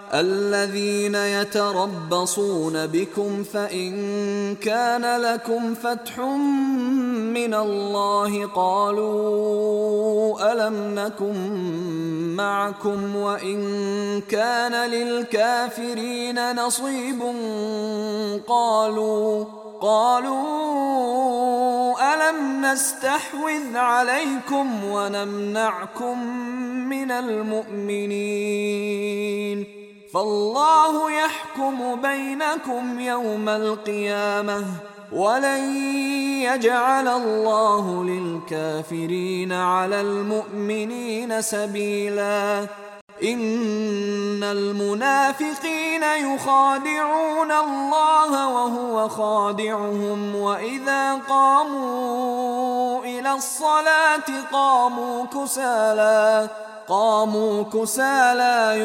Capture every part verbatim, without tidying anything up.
الذين يتربصون بكم فإن كان لكم فتح من الله قالوا ألم نكن معكم وإن كان للكافرين نصيب قالوا قالوا ألم نستحوذ عليكم ونمنعكم من المؤمنين فالله يحكم بينكم يوم القيامة ولن يجعل الله للكافرين على المؤمنين سبيلا إن المنافقين يخادعون الله وهو خادعهم وإذا قاموا إلى الصلاة قاموا كسالى قاموا كسالى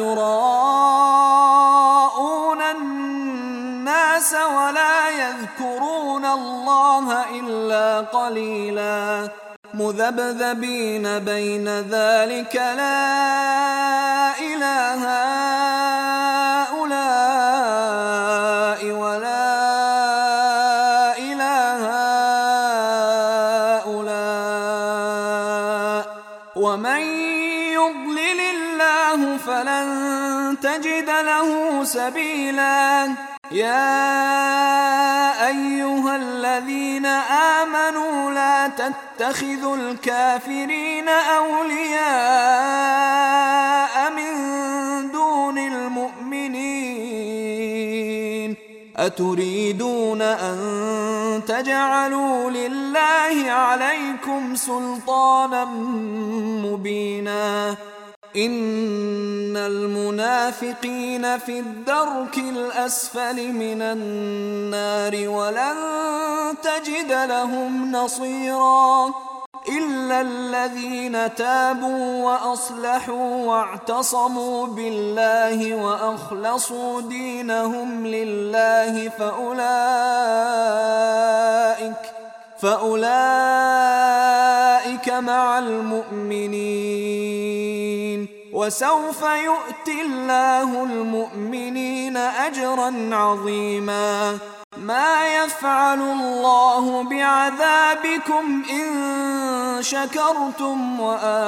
يراءون الناس ولا يذكرون الله إلا قليلا مذبذبين بين ذلك لا إله هؤلاء ولا إله هؤلاء ومن يضلل الله فلن تجد له سبيلا يا أيها الذين آمنوا لا تتخذوا الكافرين أولياء من دون المؤمنين أتريدون أن تجعلوا لله عليكم سلطانا مبينا إن المنافقين في الدرك الأسفل من النار ولن تجد لهم نصيرا إلا الذين تابوا وأصلحوا واعتصموا بالله وأخلصوا دينهم لله فأولئك فأولئك مع المؤمنين وسوف يؤتي الله المؤمنين أجرا عظيما ما يفعل الله بعذابكم إن شكرتم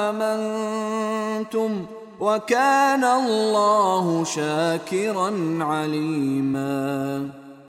وآمنتم وكان الله شاكرا عليما.